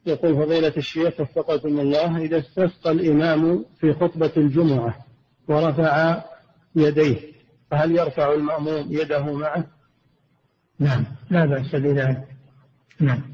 يقول فضيلة الشيخ وفقكم الله، إذا استسقى الإمام في خطبة الجمعة ورفع يديه فهل يرفع المأموم يده معه؟ نعم لا بأس بذلك. نعم.